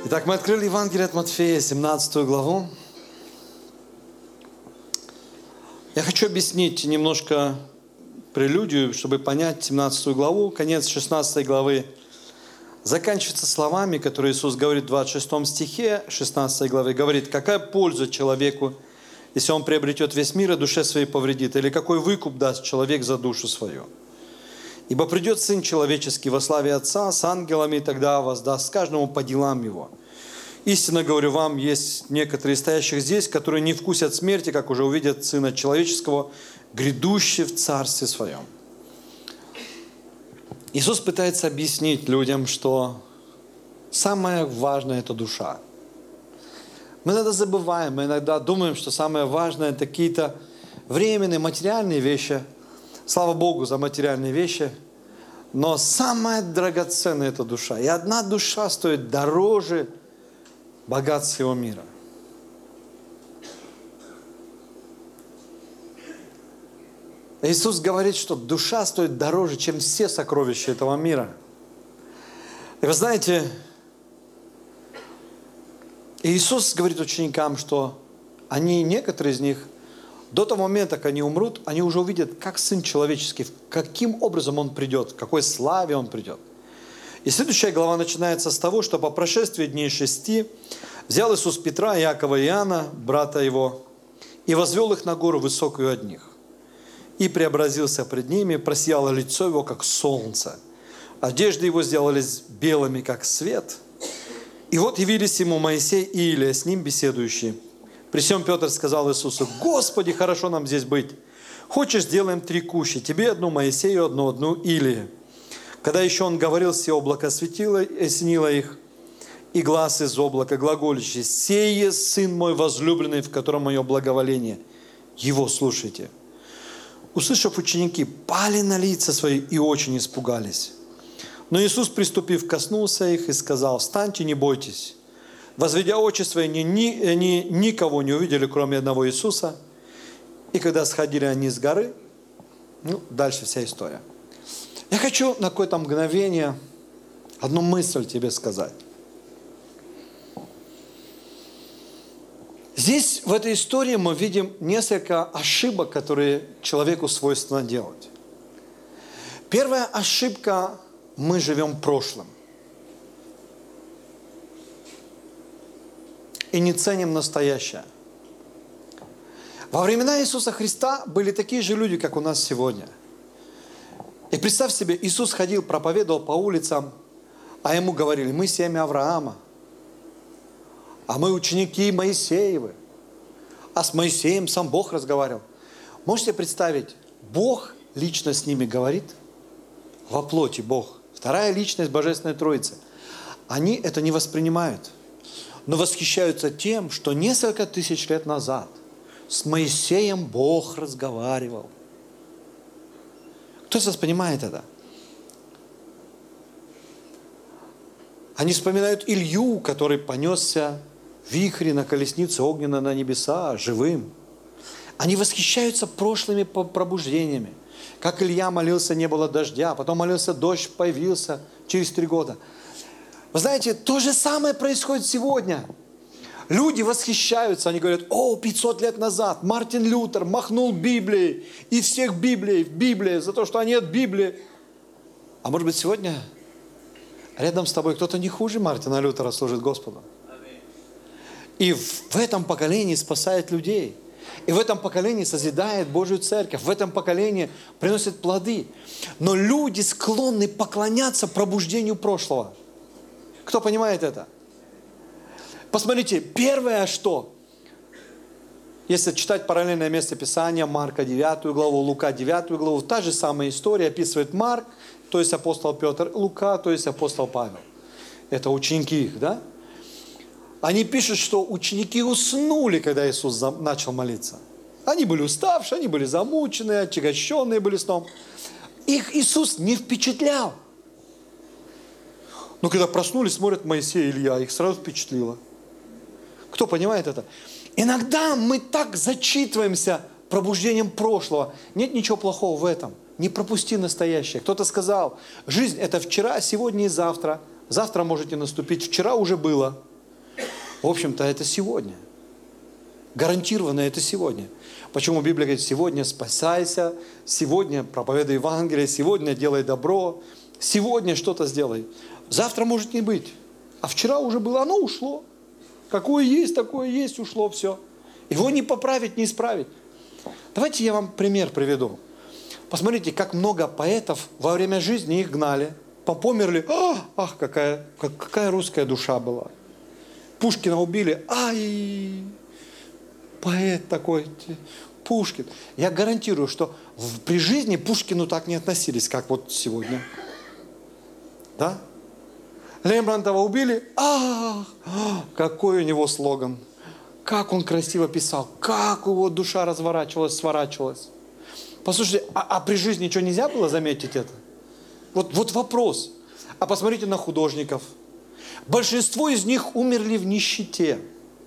Итак, мы открыли Евангелие от Матфея, 17 главу. Я хочу объяснить немножко прелюдию, чтобы понять 17 главу. Конец 16 главы заканчивается словами, которые Иисус говорит в 26 стихе 16 главы. Говорит, какая польза человеку, если он приобретет весь мир, а душе своей повредит? Или какой выкуп даст человек за душу свою? Ибо придет Сын Человеческий во славе Отца с ангелами, и тогда воздаст каждому по делам его. Истинно говорю вам, есть некоторые стоящих здесь, которые не вкусят смерти, как уже увидят Сына Человеческого, грядущий в Царстве Своем. Иисус пытается объяснить людям, что самое важное – это душа. Мы иногда забываем, мы иногда думаем, что самое важное – это какие-то временные, материальные вещи. Слава Богу за материальные вещи. Но самое драгоценное – это душа. И одна душа стоит дороже богатств всего мира. Иисус говорит, что душа стоит дороже, чем все сокровища этого мира. И вы знаете, Иисус говорит ученикам, что некоторые из них, до того момента, как они умрут, они уже увидят, как Сын Человеческий, каким образом Он придет, в какой славе Он придет. И следующая глава начинается с того, что по прошествии дней 6 взял Иисус Петра, Иакова и Иоанна, брата его, и возвел их на гору высокую от них. И преобразился пред ними, просияло лицо его, как солнце. Одежды его сделались белыми, как свет. И вот явились ему Моисей и Илия, с ним беседующие. При сем Петр сказал Иисусу: «Господи, хорошо нам здесь быть. Хочешь, сделаем 3 кущи, тебе одну, Моисею одну Илии». Когда еще он говорил, все облако осенило их, и глаз из облака глаголющий: «Сей есть Сын мой возлюбленный, в котором мое благоволение. Его слушайте». Услышав, ученики пали на лица свои и очень испугались. Но Иисус, приступив, коснулся их и сказал: «Встаньте, не бойтесь». Возведя очи свои, они никого не увидели, кроме одного Иисуса. И когда сходили они с горы, дальше вся история. Я хочу на какое-то мгновение одну мысль тебе сказать. Здесь, в этой истории, мы видим несколько ошибок, которые человеку свойственно делать. Первая ошибка – мы живем прошлым. И не ценим настоящее. Во времена Иисуса Христа были такие же люди, как у нас сегодня. И представь себе, Иисус ходил, проповедовал по улицам, а ему говорили: мы семя Авраама, а мы ученики Моисеевы. А с Моисеем сам Бог разговаривал. Можете представить, Бог лично с ними говорит, во плоти Бог, вторая личность Божественной Троицы. Они это не воспринимают, но восхищаются тем, что несколько тысяч лет назад с Моисеем Бог разговаривал. Кто из вас понимает это? Они вспоминают Илью, который понесся в вихре на колеснице огненной на небеса, живым. Они восхищаются прошлыми пробуждениями. Как Илья молился, не было дождя, потом молился, дождь появился через 3 года. Вы знаете, то же самое происходит сегодня. Люди восхищаются, они говорят: 500 лет назад Мартин Лютер махнул Библией, и всех в Библии, за то, что нет Библии. А может быть, сегодня рядом с тобой кто-то не хуже Мартина Лютера служит Господу. И в этом поколении спасает людей. И в этом поколении созидает Божью церковь. В этом поколении приносит плоды. Но люди склонны поклоняться пробуждению прошлого. Кто понимает это? Посмотрите, первое что? Если читать параллельное место Писания, Марка 9 главу, Лука 9 главу, та же самая история описывает Марк, то есть апостол Петр, Лука, то есть апостол Павел. Это ученики их, да? Они пишут, что ученики уснули, когда Иисус начал молиться. Они были уставшие, они были замученные, отягощенные были сном. Их Иисус не впечатлял. Но когда проснулись, смотрят Моисей и Илья, их сразу впечатлило. Кто понимает это? Иногда мы так зачитываемся пробуждением прошлого. Нет ничего плохого в этом. Не пропусти настоящее. Кто-то сказал: жизнь – это вчера, сегодня и завтра. Завтра можете наступить. Вчера уже было. В общем-то, это сегодня. Гарантированно это сегодня. Почему Библия говорит, сегодня спасайся, сегодня проповедуй Евангелие, сегодня делай добро, сегодня что-то сделай. Завтра может не быть. А вчера уже было, оно ушло. Какое есть, такое есть, ушло все. Его не поправить, не исправить. Давайте я вам пример приведу. Посмотрите, как много поэтов во время жизни их гнали. Померли. Ах, какая русская душа была. Пушкина убили. Ай, поэт такой, Пушкин. Я гарантирую, что при жизни Пушкину так не относились, как вот сегодня. Да? Рембрандта убили. Ах, какой у него слоган. Как он красиво писал. Как его душа разворачивалась, сворачивалась. Послушайте, а при жизни ничего нельзя было заметить это? Вот вопрос. А посмотрите на художников. Большинство из них умерли в нищете.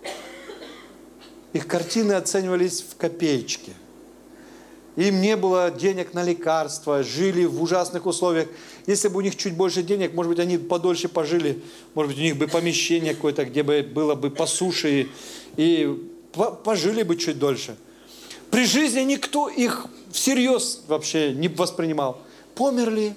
Их картины оценивались в копеечки. Им не было денег на лекарства, жили в ужасных условиях. Если бы у них чуть больше денег, может быть, они подольше пожили, может быть, у них бы помещение какое-то, где бы было бы по суше, и пожили бы чуть дольше. При жизни никто их всерьез вообще не воспринимал. Померли.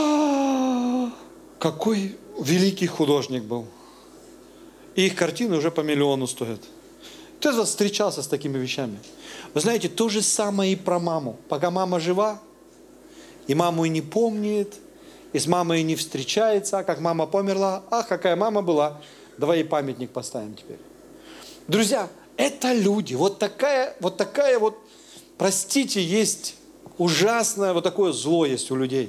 Какой великий художник был. И их картины уже по миллиону стоят. Кто из вас встречался с такими вещами? Вы знаете, то же самое и про маму. Пока мама жива, и маму и не помнит, и с мамой и не встречается, а как мама померла, ах, какая мама была, давай ей памятник поставим теперь. Друзья, это люди. Вот такая, простите, есть ужасное, вот такое зло есть у людей.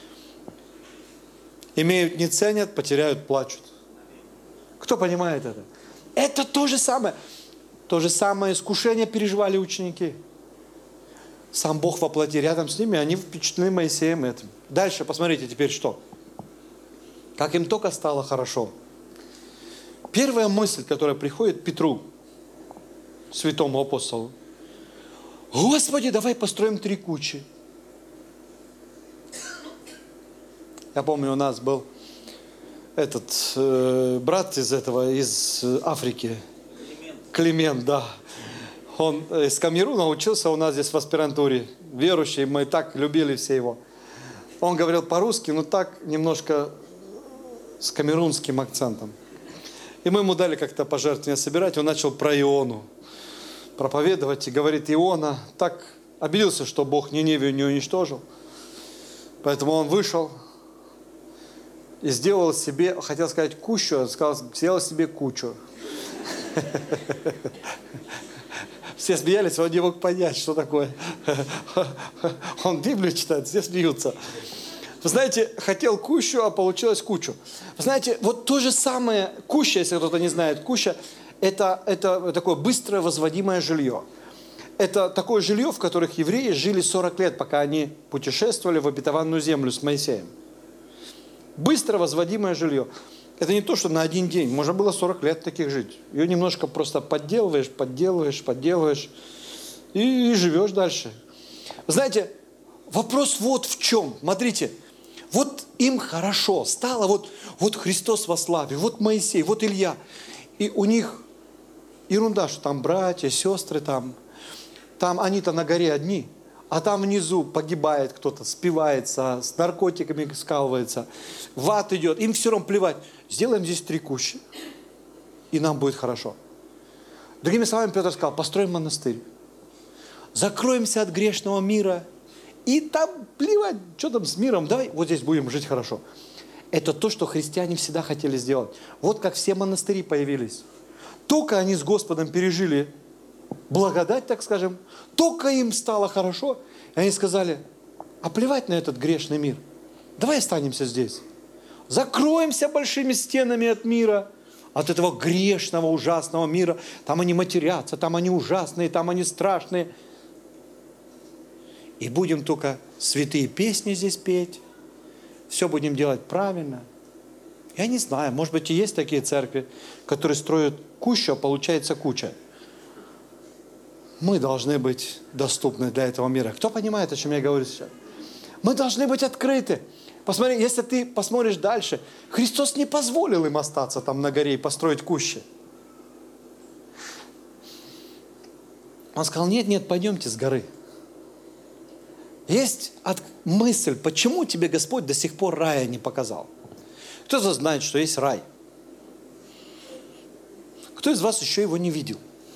Имеют, не ценят, потеряют, плачут. Кто понимает это? Это то же самое. То же самое искушение переживали ученики. Сам Бог во плоти рядом с ними, они впечатлены Моисеем этим. Дальше посмотрите теперь что. Как им только стало хорошо. Первая мысль, которая приходит Петру, святому апостолу. Господи, давай построим 3 кучи. Я помню, у нас был брат из Африки. Климент, да. Он из Камеруна учился у нас здесь в аспирантуре. Верующий, мы так любили все его. Он говорил по-русски, но так немножко с камерунским акцентом. И мы ему дали как-то пожертвования собирать. Он начал про Иону проповедовать. И говорит, Иона так обиделся, что Бог Ниневию не уничтожил. Поэтому он вышел и сделал себе, хотел сказать кущу, он сказал, сделал себе кучу. Все смеялись, он не мог понять, что такое. Он Библию читает, все смеются. Вы знаете, хотел кущу, а получилось кучу. Вы знаете, вот то же самое, куща, если кто-то не знает, куща, это такое быстрое возводимое жилье. Это такое жилье, в которых евреи жили 40 лет, пока они путешествовали в обетованную землю с Моисеем. Быстро возводимое жилье. Это не то, что на один день. Можно было 40 лет таких жить. Ее немножко просто подделываешь и живешь дальше. Знаете, вопрос вот в чем. Смотрите, вот им хорошо стало, вот Христос во славе, вот Моисей, вот Илья. И у них ерунда, что там братья, сестры, там они-то на горе одни. А там внизу погибает кто-то, спивается, с наркотиками скалывается, в ад идет. Им все равно плевать. Сделаем здесь 3 кущи, и нам будет хорошо. Другими словами, Петр сказал, построим монастырь. Закроемся от грешного мира. И там плевать, что там с миром, давай вот здесь будем жить хорошо. Это то, что христиане всегда хотели сделать. Вот как все монастыри появились. Только они с Господом пережили благодать, так скажем, только им стало хорошо, и они сказали, а плевать на этот грешный мир, давай останемся здесь. Закроемся большими стенами от мира, от этого грешного, ужасного мира. Там они матерятся, там они ужасные, там они страшные. И будем только святые песни здесь петь, все будем делать правильно. Я не знаю, может быть и есть такие церкви, которые строят кущу, а получается куча. Мы должны быть доступны для этого мира. Кто понимает, о чем я говорю сейчас? Мы должны быть открыты. Посмотри, если ты посмотришь дальше, Христос не позволил им остаться там на горе и построить кущи. Он сказал, нет, пойдемте с горы. Есть мысль, почему тебе Господь до сих пор рая не показал? Кто из вас знает, что есть рай? Кто из вас еще его не видел?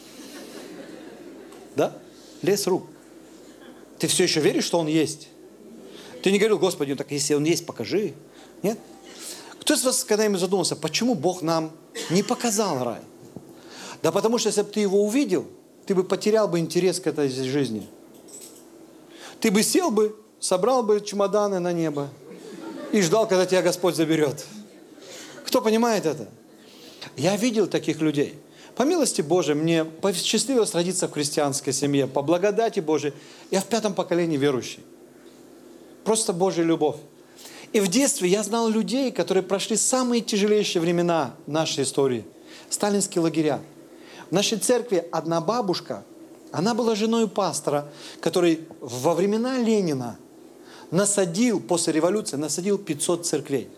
Да? Лес рук. Ты все еще веришь, что он есть? Ты не говорил, Господи, так если он есть, покажи. Нет? Кто из вас когда-нибудь задумался, почему Бог нам не показал рай? Да потому что, если бы ты его увидел, ты бы потерял бы интерес к этой жизни. Ты бы сел бы, собрал бы чемоданы на небо и ждал, когда тебя Господь заберет. Кто понимает это? Я видел таких людей. По милости Божией, мне посчастливилось родиться в христианской семье. По благодати Божией, я в 5-м поколении верующий. Просто Божья любовь. И в детстве я знал людей, которые прошли самые тяжелейшие времена нашей истории. Сталинские лагеря. В нашей церкви одна бабушка, она была женой пастора, который во времена Ленина после революции насадил 500 церквей.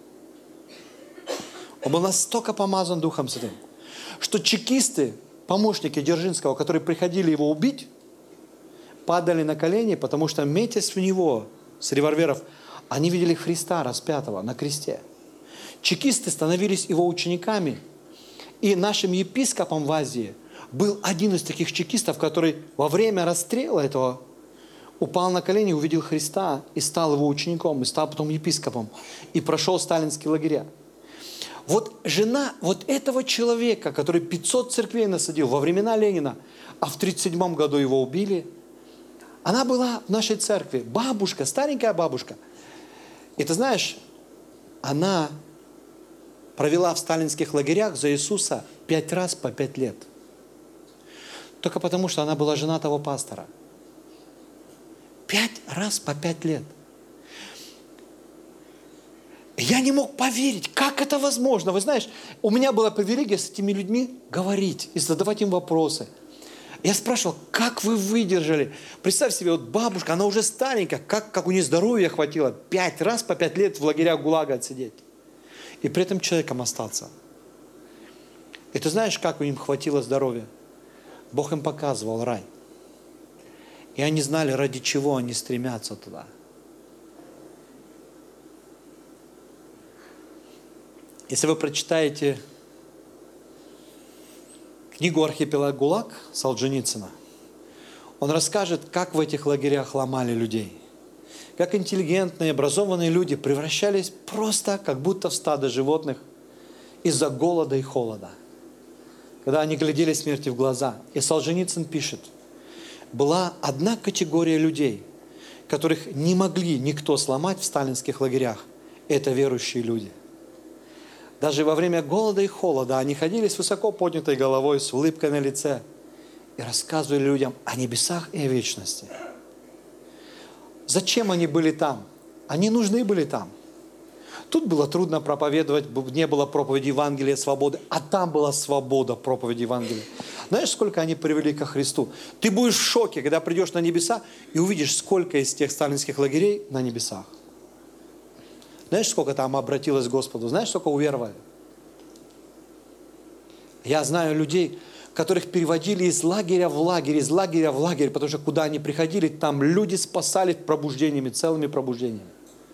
Он был настолько помазан Духом Святым, что чекисты, помощники Дзержинского, которые приходили его убить, падали на колени, потому что, метясь в него с револьверов, они видели Христа распятого на кресте. Чекисты становились его учениками. И нашим епископом в Азии был один из таких чекистов, который во время расстрела этого упал на колени, увидел Христа и стал его учеником, и стал потом епископом, и прошел сталинские лагеря. Вот жена вот этого человека, который 500 церквей насадил во времена Ленина, а в 1937 году его убили, она была в нашей церкви. Бабушка, старенькая бабушка. И ты знаешь, она провела в сталинских лагерях за Иисуса 5 раз по 5 лет. Только потому, что она была жена того пастора. 5 раз по 5 лет. Я не мог поверить, как это возможно. Вы знаешь, у меня была привилегия с этими людьми говорить и задавать им вопросы. Я спрашивал, как вы выдержали? Представь себе, вот бабушка, она уже старенькая, как у нее здоровья хватило 5 раз по 5 лет в лагерях ГУЛАГа отсидеть. И при этом человеком остаться. И ты знаешь, как им хватило здоровья? Бог им показывал рай. И они знали, ради чего они стремятся туда. Если вы прочитаете книгу «Архипелаг ГУЛАГ» Солженицына, он расскажет, как в этих лагерях ломали людей. Как интеллигентные, образованные люди превращались просто как будто в стадо животных из-за голода и холода. Когда они глядели смерти в глаза. И Солженицын пишет, была одна категория людей, которых не могли никто сломать в сталинских лагерях. Это верующие люди. Даже во время голода и холода они ходили с высоко поднятой головой, с улыбкой на лице и рассказывали людям о небесах и о вечности. Зачем они были там? Они нужны были там. Тут было трудно проповедовать, не было проповеди Евангелия свободы, а там была свобода проповеди Евангелия. Знаешь, сколько они привели ко Христу? Ты будешь в шоке, когда придешь на небеса и увидишь, сколько из тех сталинских лагерей на небесах. Знаешь, сколько там обратилось к Господу? Знаешь, сколько уверовали? Я знаю людей, которых переводили из лагеря в лагерь, потому что куда они приходили, там люди спасались пробуждениями, целыми пробуждениями.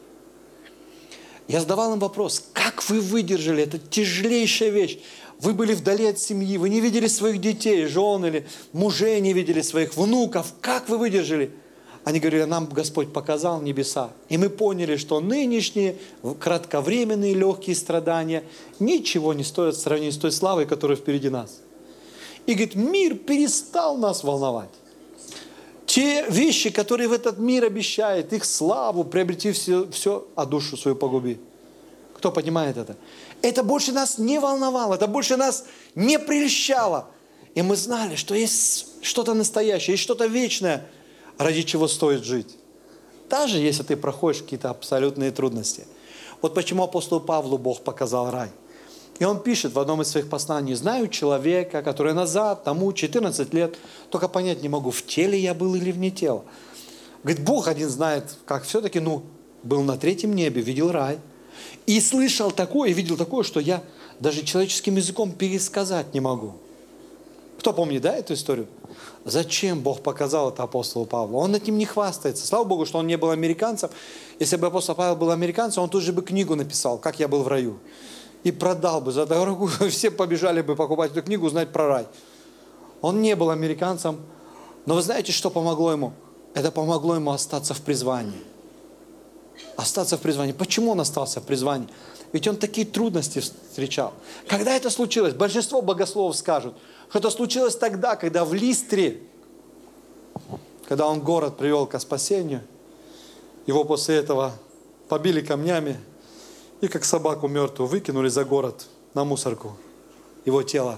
Я задавал им вопрос, как вы выдержали, это тяжелейшая вещь. Вы были вдали от семьи, вы не видели своих детей, жен или мужей, не видели своих внуков. Как вы выдержали? Они говорили, нам Господь показал небеса. И мы поняли, что нынешние кратковременные легкие страдания ничего не стоят в сравнении с той славой, которая впереди нас. И говорит, мир перестал нас волновать. Те вещи, которые в этот мир обещает, их славу, приобрети все, а душу свою погуби. Кто понимает это? Это больше нас не волновало, это больше нас не прельщало. И мы знали, что есть что-то настоящее, есть что-то вечное, ради чего стоит жить. Даже если ты проходишь какие-то абсолютные трудности. Вот почему апостолу Павлу Бог показал рай. И он пишет в одном из своих посланий, знаю человека, который назад, тому 14 лет, только понять не могу, в теле я был или вне тела. Говорит, Бог один знает, как все-таки, был на 3-м небе, видел рай. И слышал такое, и видел такое, что я даже человеческим языком пересказать не могу. Кто помнит, да, эту историю? Зачем Бог показал это апостолу Павлу? Он этим не хвастается. Слава Богу, что он не был американцем. Если бы апостол Павел был американцем, он тут же бы книгу написал, как я был в раю. И продал бы за дорогу. Все побежали бы покупать эту книгу, узнать про рай. Он не был американцем. Но вы знаете, что помогло ему? Это помогло ему остаться в призвании. Остаться в призвании. Почему он остался в призвании? Ведь он такие трудности встречал. Когда это случилось? Большинство богословов скажут, что это случилось тогда, когда в Листре, когда он город привел ко спасению, его после этого побили камнями и как собаку мертвую выкинули за город на мусорку, его тело.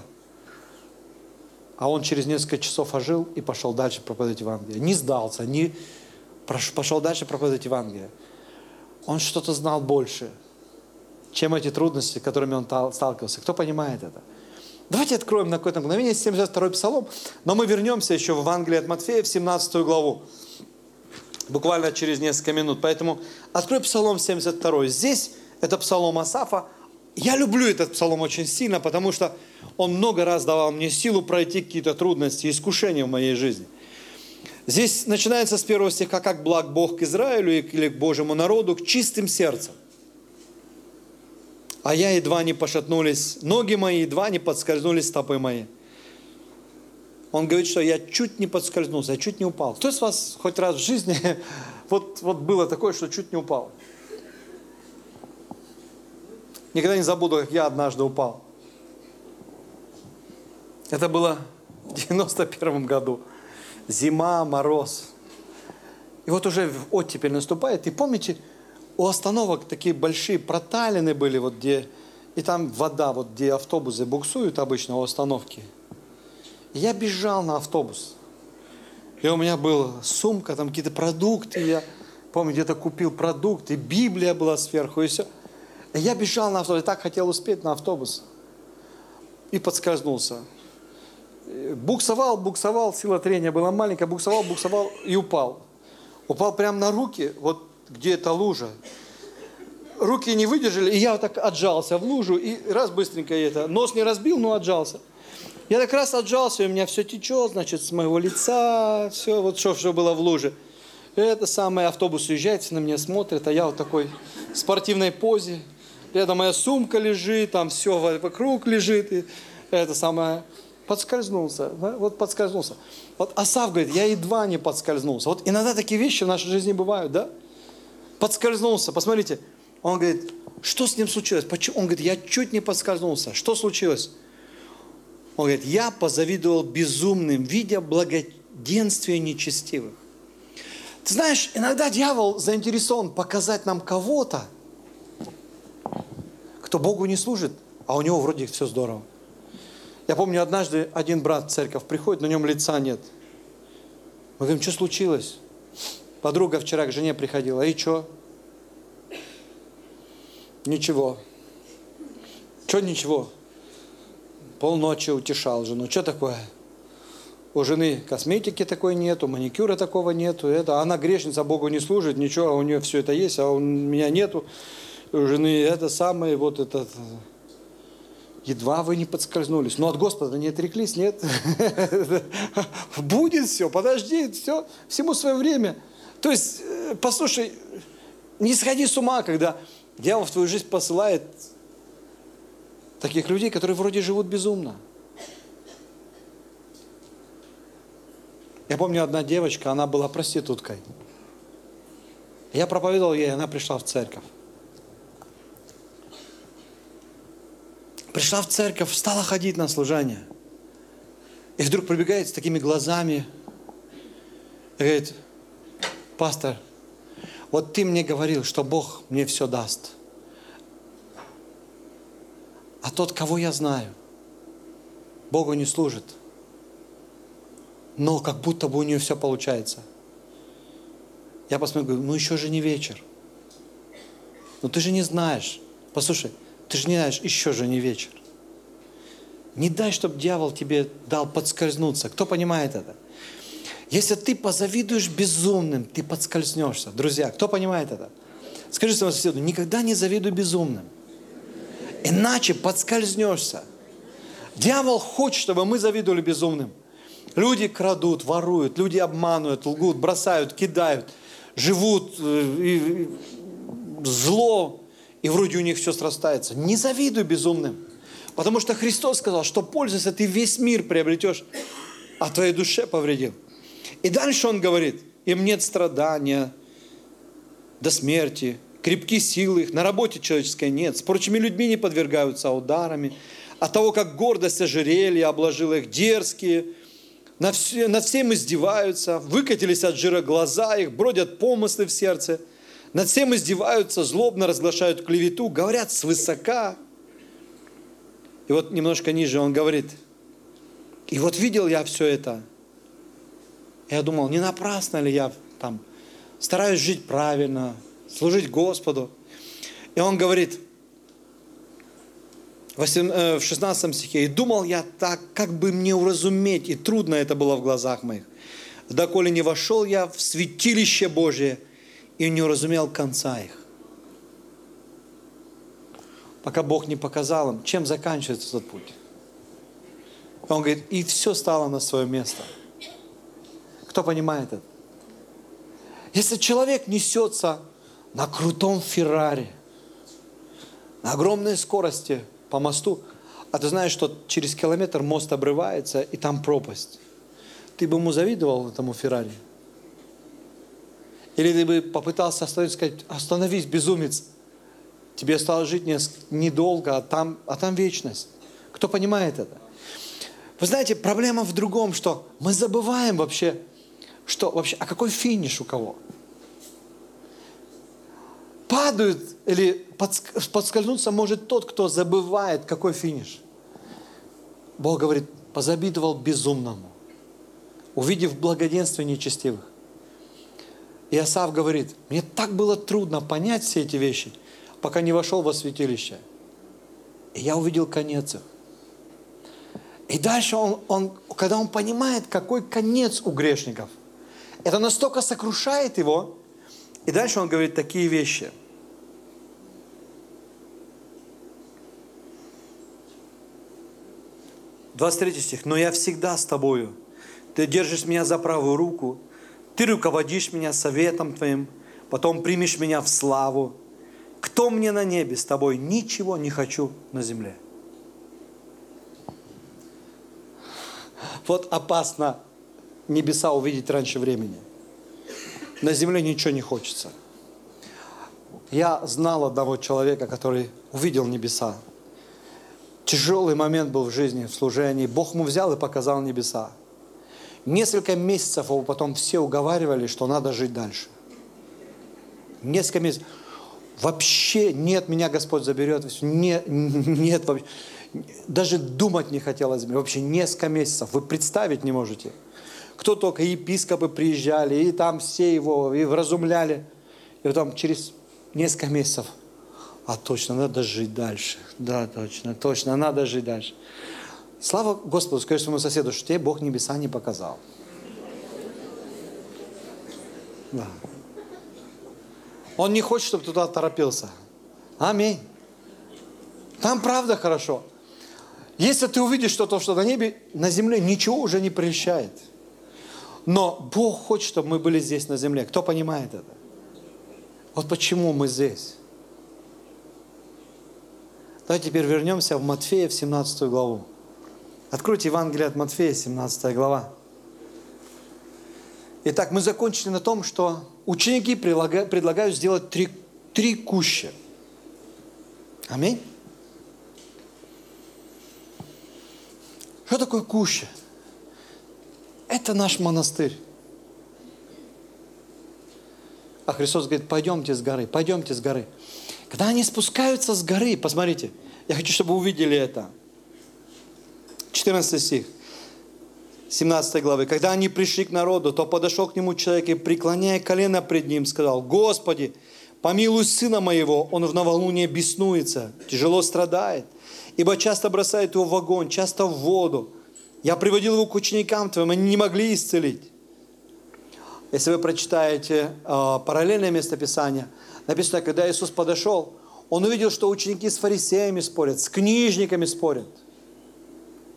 А он через несколько часов ожил и пошел дальше проповедовать Евангелие. Не сдался, пошел дальше проповедовать Евангелие. Он что-то знал больше, чем эти трудности, с которыми он сталкивался. Кто понимает это? Давайте откроем на какое-то мгновение 72-й Псалом, но мы вернемся еще в Евангелие от Матфея, в 17 главу. Буквально через несколько минут. Поэтому открой Псалом 72. Здесь это Псалом Асафа. Я люблю этот Псалом очень сильно, потому что он много раз давал мне силу пройти какие-то трудности, искушения в моей жизни. Здесь начинается с первого стиха: «Как благ Бог к Израилю или к Божьему народу, к чистым сердцем. А я едва не пошатнулись, ноги мои едва не подскользнулись стопы мои». Он говорит, что я чуть не подскользнулся, я чуть не упал. Кто из вас хоть раз в жизни вот было такое, что чуть не упал? Никогда не забуду, как я однажды упал. Это было в 91 году. Зима, мороз. И вот уже оттепель наступает. И помните, у остановок такие большие проталины были, вот где, и там вода, вот где автобусы буксуют обычно у остановки. И я бежал на автобус. И у меня была сумка, там какие-то продукты. Я помню, где-то купил продукты, Библия была сверху, и все. И я бежал на автобус, и так хотел успеть на автобус. И подскользнулся. Буксовал, сила трения была маленькая, буксовал и упал. Упал прямо на руки, вот где эта лужа. Руки не выдержали, и я вот так отжался в лужу, и раз быстренько нос не разбил, но отжался. Я так раз отжался, и у меня все течет, значит, с моего лица, все, вот что было в луже. И это самое, автобус уезжает, все на меня смотрят, а я вот такой в спортивной позе. Рядом моя сумка лежит, там все вокруг лежит, и это самое... Подскользнулся, да? Вот подскользнулся. Вот Асаф говорит, я едва не подскользнулся. Вот иногда такие вещи в нашей жизни бывают, да? Подскользнулся, посмотрите. Он говорит, что с ним случилось? Почему? Он говорит, я чуть не подскользнулся. Что случилось? Он говорит, я позавидовал безумным, видя благоденствие нечестивых. Ты знаешь, иногда дьявол заинтересован показать нам кого-то, кто Богу не служит, а у него вроде все здорово. Я помню, однажды один брат в церковь приходит, на нем лица нет. Мы говорим, что случилось? Подруга вчера к жене приходила, и что? Ничего. Что ничего? Полночи утешал жену. Что такое? У жены косметики такой нету, маникюра такого нету. Она грешница, Богу не служит, ничего, а у нее все это есть, а у меня нету. У жены это самое, вот это... Едва вы не подскользнулись. Но от Господа не отреклись, нет? Будет все, подожди, все, всему свое время. То есть, послушай, не сходи с ума, когда дьявол в твою жизнь посылает таких людей, которые вроде живут безумно. Я помню, одна девочка, она была проституткой. Я проповедовал ей, она пришла в церковь. Пришла в церковь, стала ходить на служение. И вдруг прибегает с такими глазами и говорит, пастор, вот ты мне говорил, что Бог мне все даст. А тот, кого я знаю, Богу не служит. Но как будто бы у нее все получается. Я посмотрю, говорю, ну еще же не вечер. Ну ты же не знаешь. Послушай, ты же не знаешь, еще же не вечер. Не дай, чтобы дьявол тебе дал подскользнуться. Кто понимает это? Если ты позавидуешь безумным, ты подскользнешься. Друзья, кто понимает это? Скажи своему соседу, никогда не завидуй безумным. Иначе подскользнешься. Дьявол хочет, чтобы мы завидовали безумным. Люди крадут, воруют, люди обманывают, лгут, бросают, кидают, живут, и зло, и вроде у них все срастается. Не завидуй безумным. Потому что Христос сказал, что пользуйся, ты весь мир приобретешь, а твоей душе повредил. И дальше Он говорит, им нет страдания до смерти, крепки силы их, на работе человеческой нет, с прочими людьми не подвергаются ударами, от того, как гордость ожерелья обложила их, дерзкие, над всем издеваются, выкатились от жира глаза их, бродят помыслы в сердце, над всем издеваются, злобно разглашают клевету, говорят свысока. И вот немножко ниже он говорит, и вот видел я все это, я думал, не напрасно ли я там стараюсь жить правильно, служить Господу. И он говорит в 16 стихе, «И думал я так, как бы мне уразуметь, и трудно это было в глазах моих, доколе не вошел я в святилище Божие и не уразумел конца их». Пока Бог не показал им, чем заканчивается этот путь. Он говорит, и все стало на свое место. Кто понимает это? Если человек несется на крутом Феррари, на огромной скорости по мосту, а ты знаешь, что через километр мост обрывается, и там пропасть, ты бы ему завидовал, этому Феррари? Или ты бы попытался остановить, сказать, остановись, безумец, тебе осталось жить недолго, а там вечность. Кто понимает это? Вы знаете, проблема в другом, что мы забываем вообще, а какой финиш у кого? Падают или подскользнуться может тот, кто забывает, какой финиш. Бог говорит, позавидовал безумному, увидев благоденствие нечестивых. И Иосаф говорит, мне так было трудно понять все эти вещи, пока не вошел во святилище. И я увидел конец их. И дальше когда он понимает, какой конец у грешников, это настолько сокрушает его. И дальше он говорит такие вещи. 23 стих. «Но я всегда с тобою. Ты держишь меня за правую руку. Ты руководишь меня советом твоим. Потом примешь меня в славу. Кто мне на небе с тобой? Ничего не хочу на земле». Вот опасно небеса увидеть раньше времени. На земле ничего не хочется. Я знал одного человека, который увидел небеса. Тяжелый момент был в жизни, в служении. Бог ему взял и показал небеса. Несколько месяцев его потом все уговаривали, что надо жить дальше. Несколько месяцев. Вообще нет, меня Господь заберет. Нет, вообще. Даже думать не хотелось мне. Вообще несколько месяцев. Вы представить не можете. Кто только, епископы приезжали, и там все его и вразумляли. И потом через несколько месяцев, точно, надо жить дальше. Да, точно, надо жить дальше. Слава Господу, скажи своему соседу, что тебе Бог небеса не показал. Да. Он не хочет, чтобы туда торопился. Аминь. Там правда хорошо. Если ты увидишь что-то, что на небе, на земле ничего уже не прельщает. Но Бог хочет, чтобы мы были здесь на земле. Кто понимает это? Вот почему мы здесь. Давайте теперь вернемся в Матфея, в 17 главу. Откройте Евангелие от Матфея, 17 глава. Итак, мы закончили на том, что ученики предлагают сделать три куща. Аминь. Что такое куща? Это наш монастырь. А Христос говорит, пойдемте с горы, пойдемте с горы. Когда они спускаются с горы, посмотрите, я хочу, чтобы вы увидели это. 14 стих, 17 главы. Когда они пришли к народу, то подошел к нему человек и, преклоняя колено пред ним, сказал, Господи, помилуй сына моего, он в новолуние беснуется, тяжело страдает, ибо часто бросает его в огонь, часто в воду. Я приводил его к ученикам твоим, они не могли исцелить. Если вы прочитаете параллельное местописание, написано, когда Иисус подошел, он увидел, что ученики с фарисеями спорят, с книжниками спорят.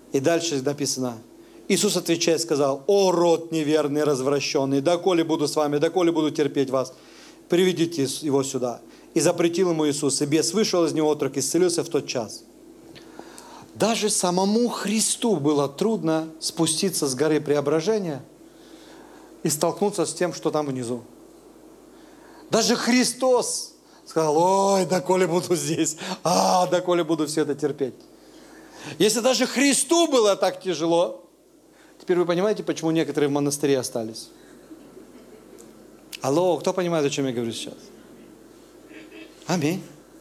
И дальше написано, Иисус, отвечая, сказал: «О, род неверный, развращенный, доколе буду с вами, доколе буду терпеть вас, приведите его сюда». И запретил ему Иисус, и бес вышел из него, отрок исцелился в тот час. Даже самому Христу было трудно спуститься с горы Преображения и столкнуться с тем, что там внизу. Даже Христос сказал: ой, доколе буду здесь, доколе буду все это терпеть. Если даже Христу было так тяжело, теперь вы понимаете, почему некоторые в монастыре остались? Алло, кто понимает, о чем я говорю сейчас? Аминь.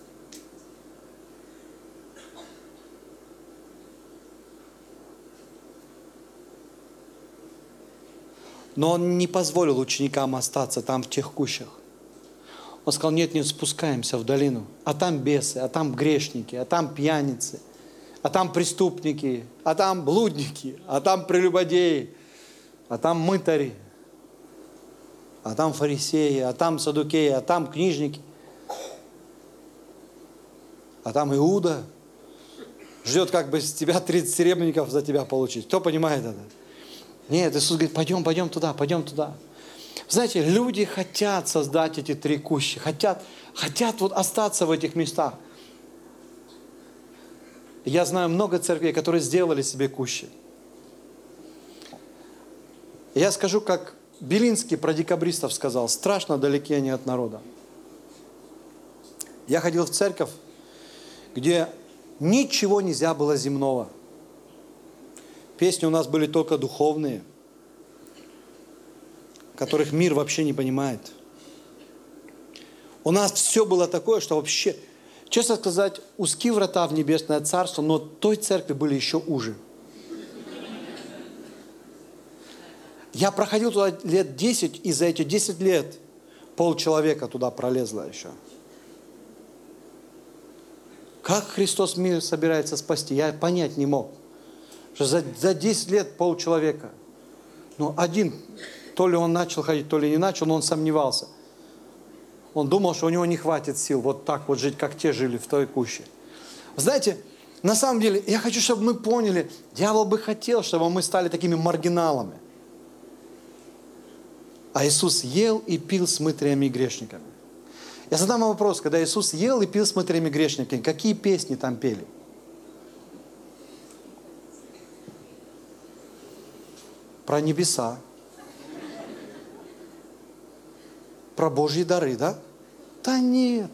Но он не позволил ученикам остаться там в тех кущах. Он сказал: нет, не спускаемся в долину. А там бесы, а там грешники, а там пьяницы, а там преступники, а там блудники, а там прелюбодеи, а там мытари, а там фарисеи, а там саддукеи, а там книжники, а там Иуда ждет, как бы с тебя 30 серебряников за тебя получить. Кто понимает это? Нет, Иисус говорит: пойдем туда, пойдем туда. Знаете, люди хотят создать эти 3 кущи, хотят вот остаться в этих местах. Я знаю много церквей, которые сделали себе кущи. Я скажу, как Белинский про декабристов сказал: страшно далеки они от народа. Я ходил в церковь, где ничего нельзя было земного. Песни у нас были только духовные, которых мир вообще не понимает. У нас все было такое, что вообще, честно сказать, узки врата в небесное царство, но той церкви были еще уже. Я проходил туда лет 10, и за эти 10 лет полчеловека туда пролезло еще. Как Христос мир собирается спасти, я понять не мог. Что за 10 лет полчеловека. Ну, один, то ли он начал ходить, то ли не начал, но он сомневался. Он думал, что у него не хватит сил вот так вот жить, как те жили в той куще. Знаете, на самом деле, я хочу, чтобы мы поняли, дьявол бы хотел, чтобы мы стали такими маргиналами. А Иисус ел и пил с мытарями и грешниками. Я задам вам вопрос: когда Иисус ел и пил с мытарями и грешниками, какие песни там пели? Про небеса, про Божьи дары, да? Да нет.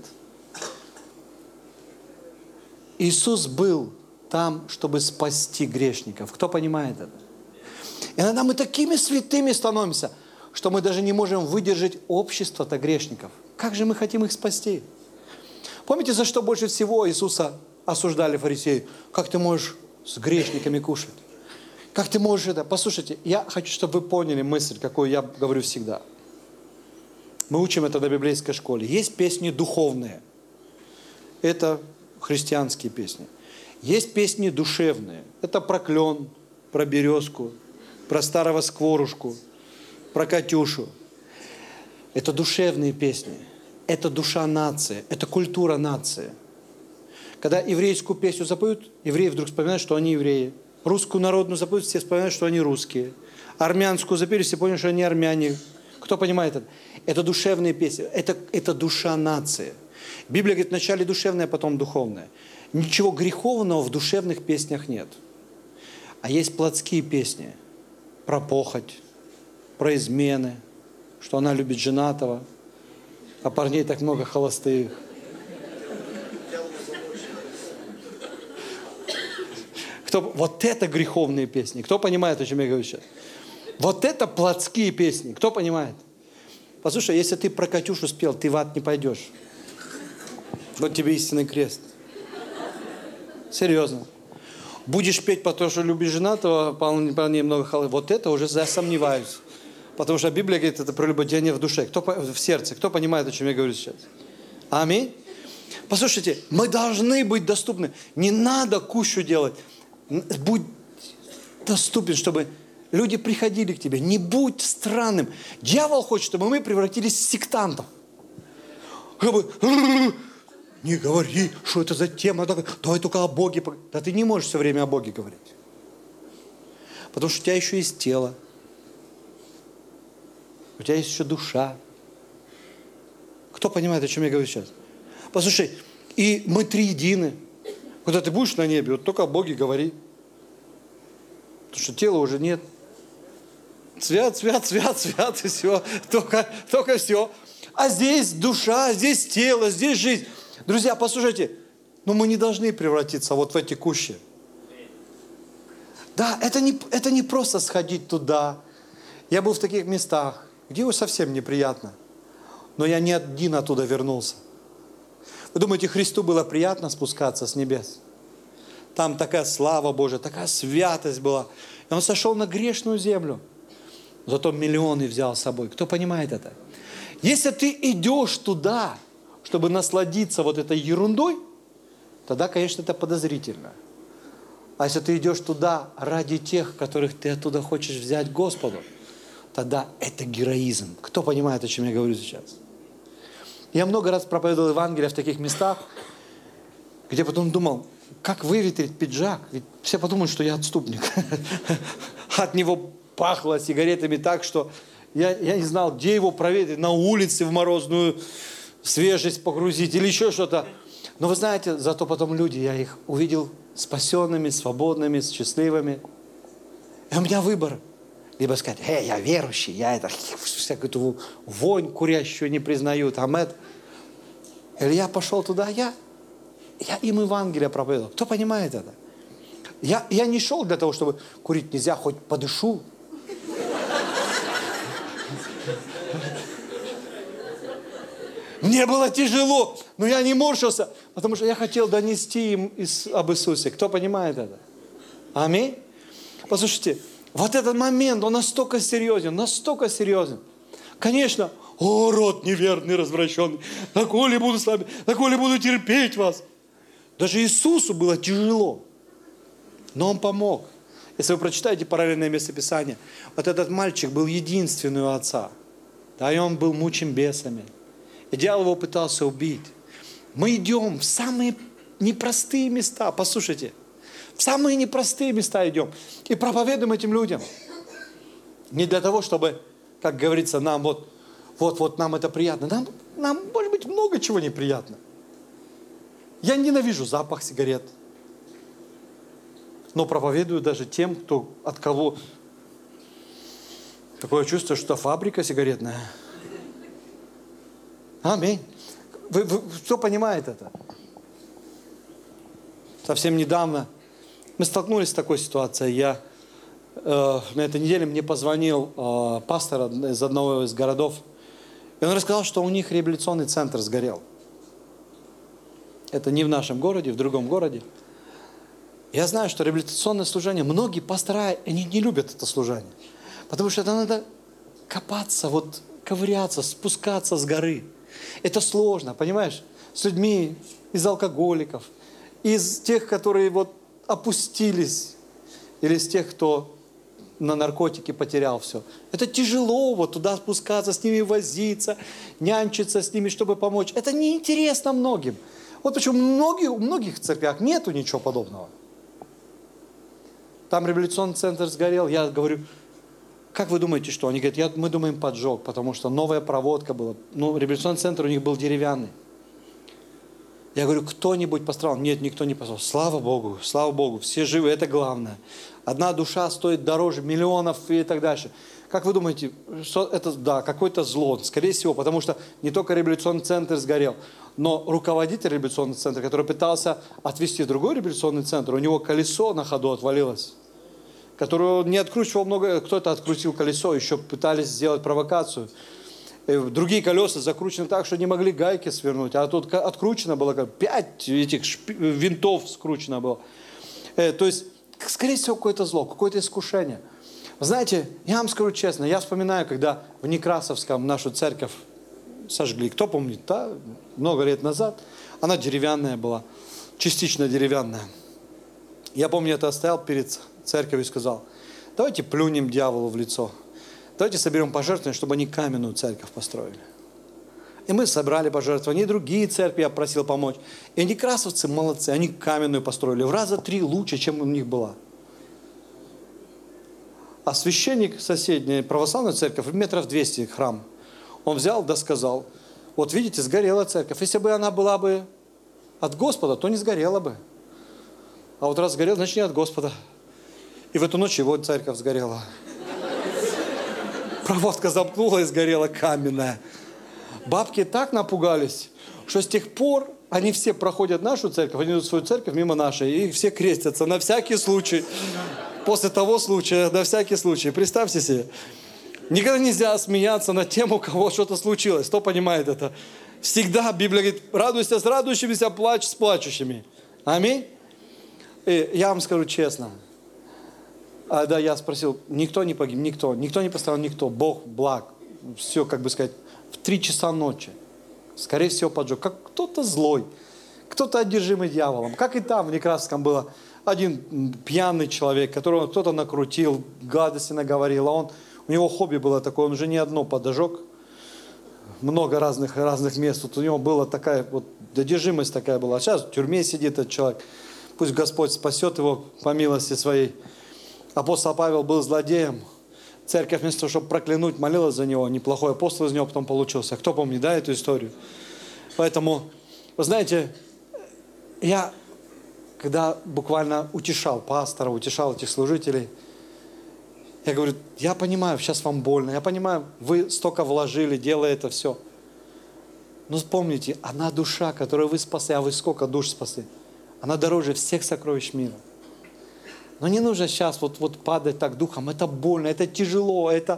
Иисус был там, чтобы спасти грешников. Кто понимает это? Иногда мы такими святыми становимся, что мы даже не можем выдержать общество-то грешников. Как же мы хотим их спасти? Помните, за что больше всего Иисуса осуждали фарисеи? Как ты можешь с грешниками кушать? Как ты можешь это? Послушайте, я хочу, чтобы вы поняли мысль, какую я говорю всегда. Мы учим это на библейской школе. Есть песни духовные. Это христианские песни. Есть песни душевные. Это про клен, про березку, про старого скворушку, про Катюшу. Это душевные песни. Это душа нации. Это культура нации. Когда еврейскую песню запоют, евреи вдруг вспоминают, что они евреи. Русскую народную запоют, все вспоминают, что они русские. Армянскую запели, все поняли, что они армяне. Кто понимает это? Это душевные песни. Это душа нации. Библия говорит: вначале душевное, потом духовное. Ничего греховного в душевных песнях нет. А есть плотские песни. Про похоть, про измены, что она любит женатого, а парней так много холостых. Вот это греховные песни. Кто понимает, о чем я говорю сейчас? Вот это плотские песни. Кто понимает? Послушай, если ты про Катюшу спел, ты в ад не пойдешь. Вот тебе истинный крест. Серьезно. Будешь петь потому, что любишь женатого, полнее много холостых. Вот это уже я сомневаюсь. Потому что Библия говорит, это прелюбодеяние в душе. В сердце. Кто понимает, о чем я говорю сейчас? Аминь. Послушайте, мы должны быть доступны. Не надо кущу делать. Будь доступен, чтобы люди приходили к тебе. Не будь странным. Дьявол хочет, чтобы мы превратились в сектантов. Чтобы не говори, что это за тема. Давай только о Боге. Да ты не можешь все время о Боге говорить. Потому что у тебя еще есть тело. У тебя есть еще душа. Кто понимает, о чем я говорю сейчас? Послушай, и мы триедины. Когда ты будешь на небе, вот только о Боге говори. Потому что тела уже нет. Свят, свят, свят, свят, и все. Только все. А здесь душа, здесь тело, здесь жизнь. Друзья, послушайте, но мы не должны превратиться вот в эти кущи. Да, это не просто сходить туда. Я был в таких местах, где совсем неприятно. Но я не один оттуда вернулся. Вы думаете, Христу было приятно спускаться с небес? Там такая слава Божия, такая святость была. И Он сошел на грешную землю. Зато миллионы взял с собой. Кто понимает это? Если ты идешь туда, чтобы насладиться вот этой ерундой, тогда, конечно, это подозрительно. А если ты идешь туда ради тех, которых ты оттуда хочешь взять Господу, тогда это героизм. Кто понимает, о чем я говорю сейчас? Я много раз проповедовал Евангелие в таких местах, где потом думал, как выветрить пиджак? Ведь все подумают, что я отступник. От него пахло сигаретами так, что я не знал, где его проветрить, на улице в морозную свежесть погрузить или еще что-то. Но вы знаете, зато потом люди, я их увидел спасенными, свободными, счастливыми. И у меня выбор. Либо сказать, я верующий, я всякую эту вонь курящую не признаю, там это. Или я пошел туда, я им Евангелие проповедовал. Кто понимает это? Я не шел для того, чтобы курить нельзя, хоть подышу. Мне было тяжело, но я не морщился, потому что я хотел донести им об Иисусе. Кто понимает это? Аминь. Послушайте, вот этот момент, он настолько серьезен, настолько серьезен. Конечно, род неверный, развращенный, доколе буду с вами, доколе буду терпеть вас. Даже Иисусу было тяжело, но Он помог. Если вы прочитаете параллельное местописание, вот этот мальчик был единственный у отца, да, и он был мучим бесами. И дьявол его пытался убить. Мы идем в самые непростые места, послушайте, в самые непростые места идем и проповедуем этим людям. Не для того, чтобы, как говорится, нам вот нам это приятно. Нам, может быть, много чего неприятно. Я ненавижу запах сигарет. Но проповедую даже тем, от кого такое чувство, что фабрика сигаретная. Аминь. Кто понимает это? Совсем недавно мы столкнулись с такой ситуацией. На этой неделе мне позвонил пастор из одного из городов. И он рассказал, что у них реабилитационный центр сгорел. Это не в нашем городе, в другом городе. Я знаю, что реабилитационное служение, многие пастора, они не любят это служение. Потому что это надо копаться, ковыряться, спускаться с горы. Это сложно, понимаешь? С людьми из алкоголиков, из тех, которые опустились, или из тех, кто на наркотики потерял все. Это тяжело туда спускаться, с ними возиться, нянчиться с ними, чтобы помочь. Это неинтересно многим. Вот почему в многих церквях нету ничего подобного. Там реабилитационный центр сгорел. Я говорю, как вы думаете, что? Они говорят, мы думаем поджог, потому что новая проводка была. Реабилитационный центр у них был деревянный. Я говорю, кто-нибудь пострадал? Нет, никто не пострадал. Слава Богу, все живы, это главное. Одна душа стоит дороже миллионов и так дальше. Как вы думаете, что это, какое-то зло? Скорее всего, потому что не только реабилитационный центр сгорел, но руководитель реабилитационного центра, который пытался отвезти в другой реабилитационный центр, у него колесо на ходу отвалилось, которое не откручивал много, кто-то открутил колесо, еще пытались сделать провокацию. Другие колеса закручены так, что не могли гайки свернуть, а тут откручено было, 5 этих винтов скручено было. То есть, скорее всего, какое-то зло, какое-то искушение. Знаете, я вам скажу честно, я вспоминаю, когда в Некрасовском нашу церковь сожгли. Кто помнит, да? Много лет назад. Она деревянная была, частично деревянная. Я помню, это стоял перед церковью и сказал, давайте плюнем дьяволу в лицо. Давайте соберем пожертвования, чтобы они каменную церковь построили. И мы собрали пожертвования, и другие церкви я просил помочь. И некрасовцы молодцы, они каменную построили в раза 3 лучше, чем у них была. А священник соседней православной церкви, метров 200 храм, он взял да сказал, вот видите, сгорела церковь. Если бы она была бы от Господа, то не сгорела бы. А вот раз сгорела, значит не от Господа. И в эту ночь его церковь сгорела. Проводка замкнула и сгорела каменная. Бабки так напугались, что с тех пор они все проходят нашу церковь, они идут в свою церковь мимо нашей, и все крестятся на всякий случай. После того случая, на всякий случай. Представьте себе. Никогда нельзя смеяться над тем, у кого что-то случилось. Кто понимает это? Всегда Библия говорит, радуйся с радующимися, плачь с плачущими. Аминь. И я вам скажу честно. Да, я спросил, никто не погиб, никто не пострадал, никто. Бог благ. Все, как бы сказать, в 3 часа ночи. Скорее всего, поджег. Как кто-то злой, кто-то одержимый дьяволом. Как и там, в Некрасовском было один пьяный человек, которого кто-то накрутил, гадости наговорил. А у него хобби было такое, он уже не одно подожег. Много разных мест. Вот у него была такая вот одержимость такая была. А сейчас в тюрьме сидит этот человек. Пусть Господь спасет его по милости своей. Апостол Павел был злодеем. Церковь вместо того, чтобы проклянуть, молилась за него. Неплохой апостол из него потом получился. Кто помнит, да, эту историю? Поэтому, вы знаете, я, когда буквально утешал пастора, утешал этих служителей, я говорю, я понимаю, сейчас вам больно, я понимаю, вы столько вложили, делая это все. Но вспомните, одна душа, которую вы спасли, а вы сколько душ спасли, она дороже всех сокровищ мира. Но не нужно сейчас вот падать так духом. Это больно, это тяжело, это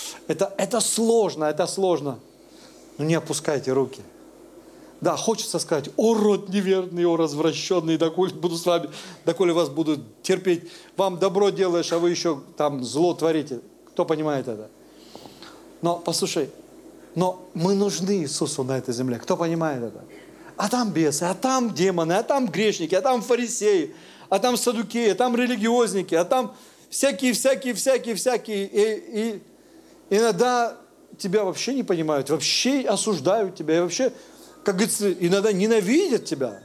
сложно. Но не опускайте руки. Да, хочется сказать, о, род неверный, о, развращенный, доколе буду с вами, доколе вас буду терпеть. Вам добро делаешь, а вы еще там зло творите. Кто понимает это? Но, послушай, но мы нужны Иисусу на этой земле. Кто понимает это? А там бесы, а там демоны, а там грешники, а там фарисеи, а там саддукеи, а там религиозники, а там всякие. И иногда тебя вообще не понимают, вообще осуждают тебя, и вообще, как говорится, иногда ненавидят тебя.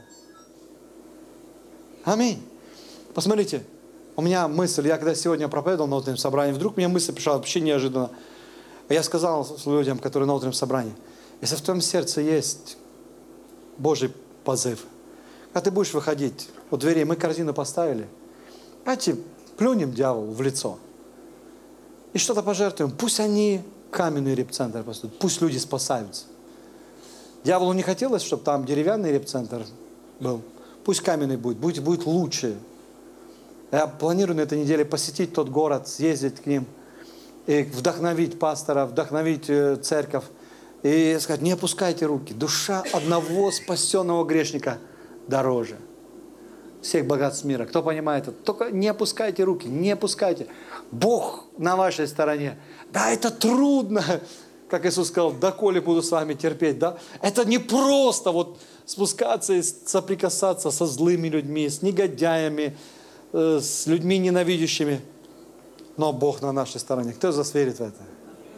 Аминь. Посмотрите, у меня мысль, я когда сегодня проповедовал на утреннем собрании, вдруг мне мысль пришла вообще неожиданно. Я сказал людям, которые на утреннем собрании, если в твоем сердце есть Божий позыв, когда ты будешь выходить у дверей, мы корзину поставили, давайте плюнем дьяволу в лицо и что-то пожертвуем. Пусть они каменный репцентр построят, пусть люди спасаются. Дьяволу не хотелось, чтобы там деревянный репцентр был. Пусть каменный будет лучше. Я планирую на этой неделе посетить тот город, съездить к ним и вдохновить пастора, вдохновить церковь и сказать, не опускайте руки. Душа одного спасенного грешника дороже всех богатств мира. Кто понимает это? Только не опускайте руки, не опускайте. Бог на вашей стороне. Да, это трудно. Как Иисус сказал, доколе буду с вами терпеть, да? Это не просто вот спускаться и соприкасаться со злыми людьми, с негодяями, с людьми ненавидящими. Но Бог на нашей стороне. Кто из вас верит в это?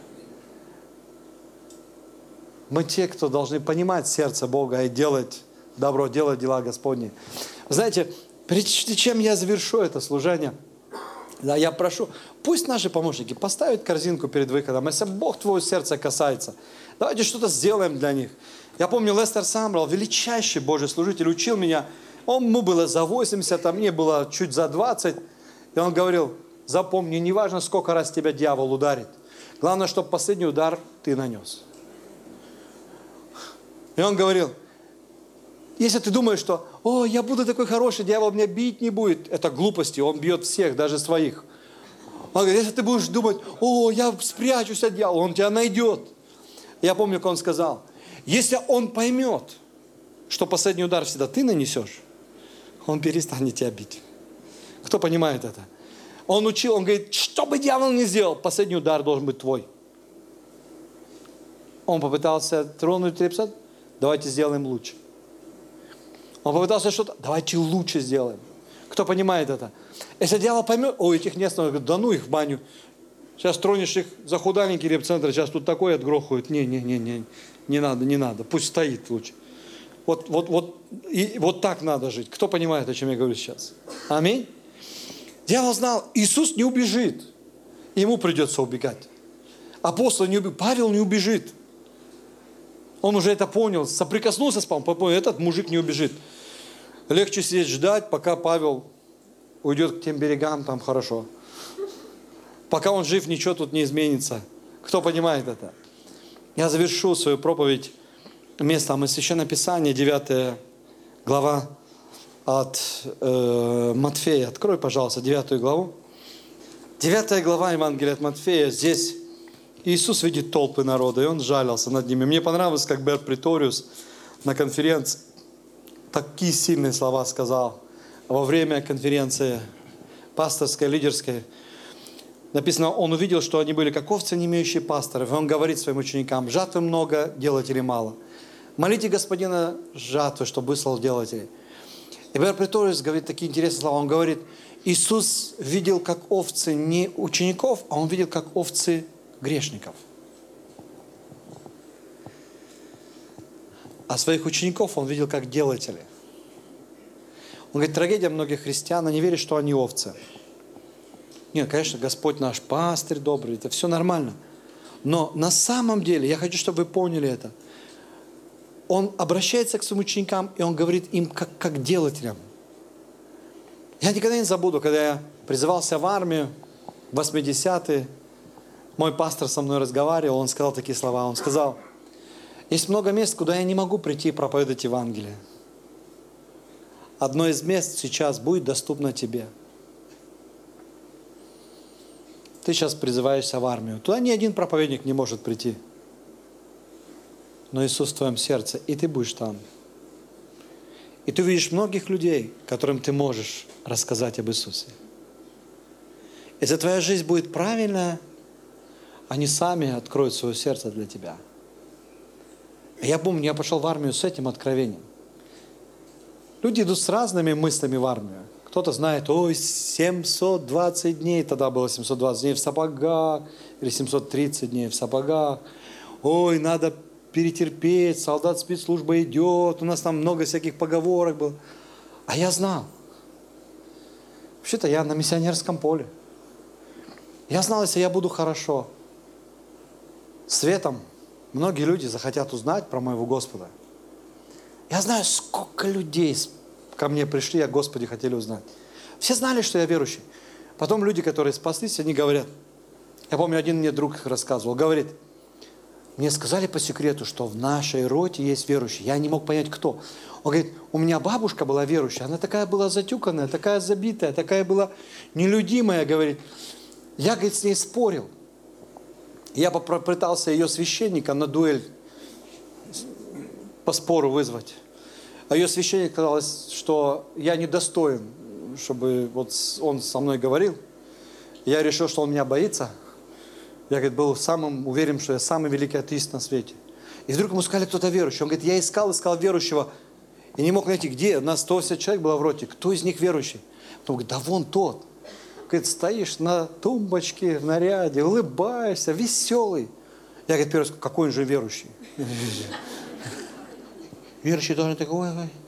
Мы те, кто должны понимать сердце Бога и делать добро, делать дела Господни. Знаете, прежде чем я завершу это служение, да, я прошу, пусть наши помощники поставят корзинку перед выходом. Если Бог твоего сердца касается, давайте что-то сделаем для них. Я помню, Лестер Самрал, величайший Божий служитель, учил меня. Ему было за 80, а мне было чуть за 20. И он говорил, запомни, неважно, сколько раз тебя дьявол ударит. Главное, чтобы последний удар ты нанес. И он говорил, если ты думаешь, что, о, я буду такой хороший, дьявол меня бить не будет, это глупости, он бьет всех, даже своих. Он говорит, если ты будешь думать, о, я спрячусь от дьявола, он тебя найдет. Я помню, как он сказал, если он поймет, что последний удар всегда ты нанесешь, он перестанет тебя бить. Кто понимает это? Он учил, он говорит, что бы дьявол ни сделал, последний удар должен быть твой. Он попытался тронуть репцентр, давайте сделаем лучше. Он попытался что-то, давайте лучше сделаем. Кто понимает это? Если дьявол поймет, о, этих не остановят, да ну их в баню. Сейчас тронешь их за худаленький репцентр, сейчас тут такое отгрохают. Не надо, пусть стоит лучше. Вот так надо жить. Кто понимает, о чем я говорю сейчас? Аминь. Дьявол знал, Иисус не убежит. ему придется убегать. Апостол не убежит, Павел не убежит. Он уже это понял, соприкоснулся с Павлом, понял, этот мужик не убежит. Легче сидеть ждать, пока Павел уйдет к тем берегам, там хорошо. Пока он жив, ничего тут не изменится. Кто понимает это? Я завершу свою проповедь местом из Священного Писания, 9 глава от Матфея. Открой, пожалуйста, 9 главу. 9 глава Евангелия от Матфея. Здесь Иисус видит толпы народа, и Он жалился над ними. Мне понравилось, как Берт Преториус на конференции такие сильные слова сказал во время конференции пасторской, лидерской. Написано, Он увидел, что они были как овцы, не имеющие пасторов. И Он говорит своим ученикам: жатвы много, делателей мало. Молите Господина жатвы, чтобы выслал делателей. И Берт Преториус говорит такие интересные слова. Он говорит, Иисус видел как овцы не учеников, а Он видел как овцы грешников. А своих учеников Он видел как делателей. Он говорит, трагедия многих христиан, они верят, что они овцы. Нет, конечно, Господь наш пастырь добрый, это все нормально. Но на самом деле, я хочу, чтобы вы поняли это, Он обращается к своим ученикам, и Он говорит им как делателям. Я никогда не забуду, когда я призывался в армию в 80-е, мой пастор со мной разговаривал, он сказал такие слова. Он сказал, есть много мест, куда я не могу прийти и проповедовать Евангелие. Одно из мест сейчас будет доступно тебе. Ты сейчас призываешься в армию. Туда ни один проповедник не может прийти. Но Иисус в твоем сердце, и ты будешь там. И ты увидишь многих людей, которым ты можешь рассказать об Иисусе. Если твоя жизнь будет правильная, они сами откроют свое сердце для тебя. Я помню, я пошел в армию с этим откровением. Люди идут с разными мыслями в армию. Кто-то знает, ой, 720 дней, тогда было 720 дней в сапогах, или 730 дней в сапогах. Ой, надо перетерпеть, солдат спецслужба идет, у нас там много всяких поговорок было. А я знал. Вообще-то я на миссионерском поле. Я знал, если я буду хорошо, светом многие люди захотят узнать про моего Господа. Я знаю, сколько людей ко мне пришли, о Господе хотели узнать. Все знали, что я верующий. Потом люди, которые спаслись, они говорят, я помню, один мне друг рассказывал, говорит, мне сказали по секрету, что в нашей роте есть верующие. Я не мог понять, кто. Он говорит, у меня бабушка была верующая, она такая была затюканная, такая забитая, такая была нелюдимая, говорит. Я, говорит, с ней спорил. Я попытался ее священника на дуэль по спору вызвать. А ее священник сказал, что я недостоин, чтобы вот он со мной говорил. Я решил, что он меня боится. Я, говорит, был самым уверен, что я самый великий атеист на свете. И вдруг ему сказали, кто-то верующий. Он говорит, я искал верующего. И не мог найти, где. У нас 180 человек было в роте. Кто из них верующий? Потом говорит, да вон тот. Говорит, стоишь на тумбочке, в наряде, улыбаешься, веселый. Я, говорит, первый сказал, какой он же верующий? Верующий должен такой.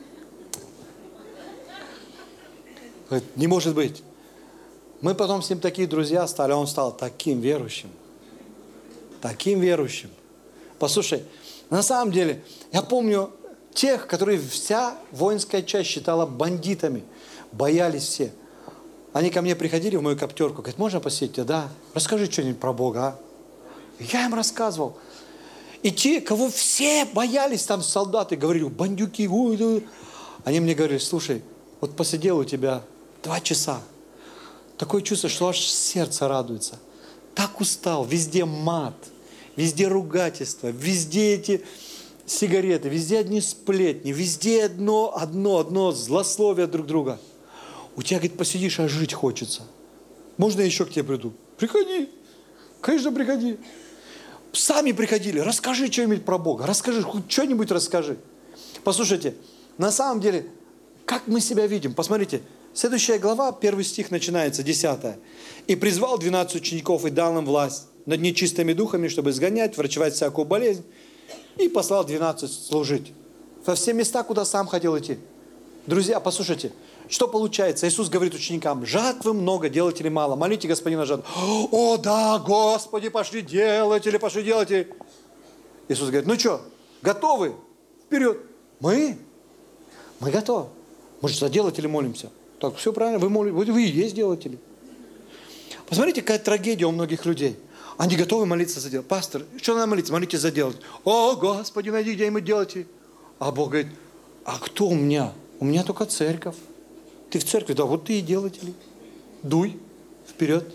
Говорит, не может быть. Мы потом с ним такие друзья стали, а он стал таким верующим. Таким верующим. Послушай, на самом деле, я помню тех, которые вся воинская часть считала бандитами. Боялись все. Они ко мне приходили в мою коптерку, говорят, можно посетить тебя? Да. Расскажи что-нибудь про Бога, а? Я им рассказывал. И те, кого все боялись, там солдаты, говорили, бандюки, ой, да. Они мне говорили, слушай, вот посидел у тебя 2 часа. Такое чувство, что аж сердце радуется. Так устал, везде мат, везде ругательство, везде эти сигареты, везде одни сплетни, везде одно злословие друг друга. У тебя, говорит, посидишь, а жить хочется. Можно я еще к тебе приду? Приходи. Конечно, приходи. Сами приходили. Расскажи что-нибудь про Бога. Расскажи, хоть что-нибудь расскажи. Послушайте, на самом деле, как мы себя видим? Посмотрите, следующая глава, 1 стих начинается, 10. «И призвал 12 учеников и дал им власть над нечистыми духами, чтобы изгонять, врачевать всякую болезнь, и послал 12 служить». Во все места, куда сам хотел идти. Друзья, послушайте, что получается? Иисус говорит ученикам: жатвы много, делателей мало. Молите Господина жатвы. О, да, Господи, пошли делатели, пошли делатели. Иисус говорит: ну что, готовы? Вперед. Мы готовы. Мы же за делателей молимся. Так, все правильно, вы и есть делатели. Посмотрите, какая трагедия у многих людей. Они готовы молиться за делателей. Пастор, что надо молиться? Молитесь за делателей. О, Господи, найди, где мы делатели. А Бог говорит: а кто у меня? У меня только церковь. Ты в церкви, да, вот ты и делатель. Дуй вперед.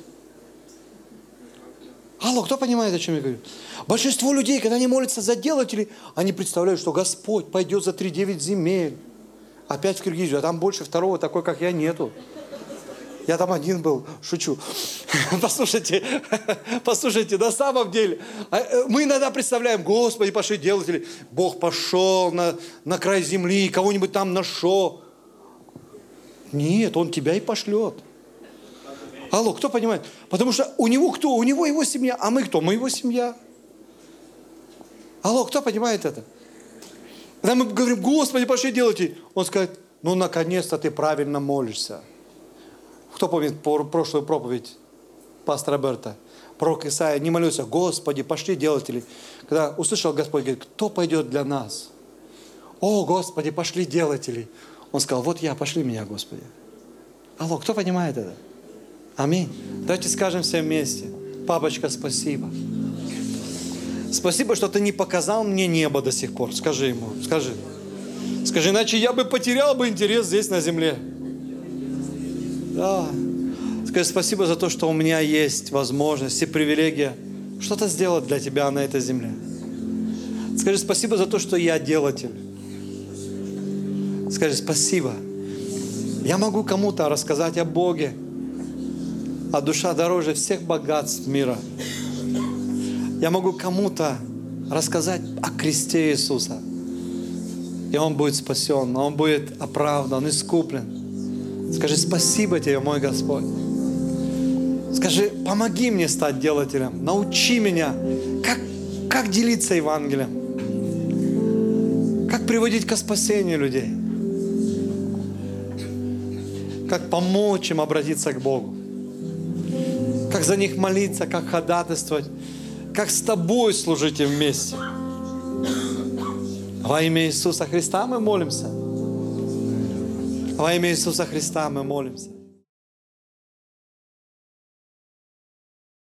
Алло, кто понимает, о чем я говорю? Большинство людей, когда они молятся за делателей, они представляют, что Господь пойдет за 3-9 земель. Опять в Киргизию, а там больше второго такой, как я, нету. Я там один был, шучу. Послушайте, на самом деле, мы иногда представляем: Господи, пошли делатели. Бог пошел на край земли, кого-нибудь там нашел. Нет, Он тебя и пошлет. Алло, кто понимает? Потому что у него кто? У него его семья, а мы кто? Мы его семья. Алло, кто понимает это? Когда мы говорим: Господи, пошли делатели, Он скажет: ну, наконец-то ты правильно молишься. Кто помнит прошлую проповедь пастора Берта? Пророк Исаия не молился: Господи, пошли делатели. Когда услышал Господь, говорит: кто пойдет для нас? О, Господи, пошли делатели. Он сказал: вот я, пошли меня, Господи. Алло, кто понимает это? Аминь. Давайте скажем все вместе: папочка, спасибо. Спасибо, что ты не показал мне небо до сих пор. Скажи ему, скажи. Скажи, иначе я бы потерял бы интерес здесь на земле. Да. Скажи: спасибо за то, что у меня есть возможность и привилегия что-то сделать для тебя на этой земле. Скажи: спасибо за то, что я делатель. Скажи: спасибо. Я могу кому-то рассказать о Боге, а душа дороже всех богатств мира. Я могу кому-то рассказать о кресте Иисуса, и он будет спасен, он будет оправдан, искуплен. Скажи: спасибо тебе, мой Господь. Скажи: помоги мне стать делателем, научи меня, как делиться Евангелием, как приводить ко спасению людей, как помочь им обратиться к Богу, как за них молиться, как ходатайствовать, как с тобой служить им вместе. Во имя Иисуса Христа мы молимся. Во имя Иисуса Христа мы молимся.